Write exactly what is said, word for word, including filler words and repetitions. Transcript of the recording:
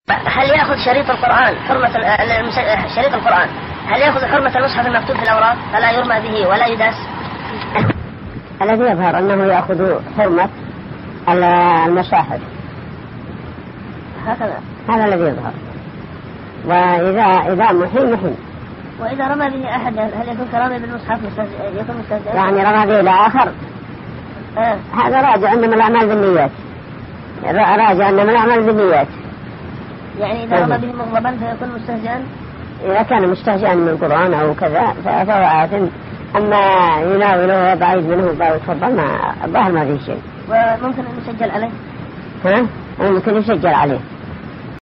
هل يأخذ شريط القرآن حرمة شريط القرآن هل يأخذ حرمة المصحف المكتوب في الأوراق فلا يرمى به ولا يداس؟ الذي يظهر أنه يأخذ حرمة المصاحف هكذا هذا الذي يظهر. وإذا إذا محين محين وإذا رمى به أحد هل يكون كرامي بالمصحف يكون مستهزئ؟ يعني رمى به إلى آخر آه. هذا راجع إنما الأعمال بالنيات راجع إنما الأعمال بالنيات يعني إذا رمى به مغضبا فيكون مستهزئا؟ إذا كان مستهزئا من القرآن أو كذا فهو آثم. أما يناوله وبعيد منه ويتفضل ما الظاهر ما فيه شيء. وممكن أن يسجل عليه؟ ها؟ ممكن يسجل عليه.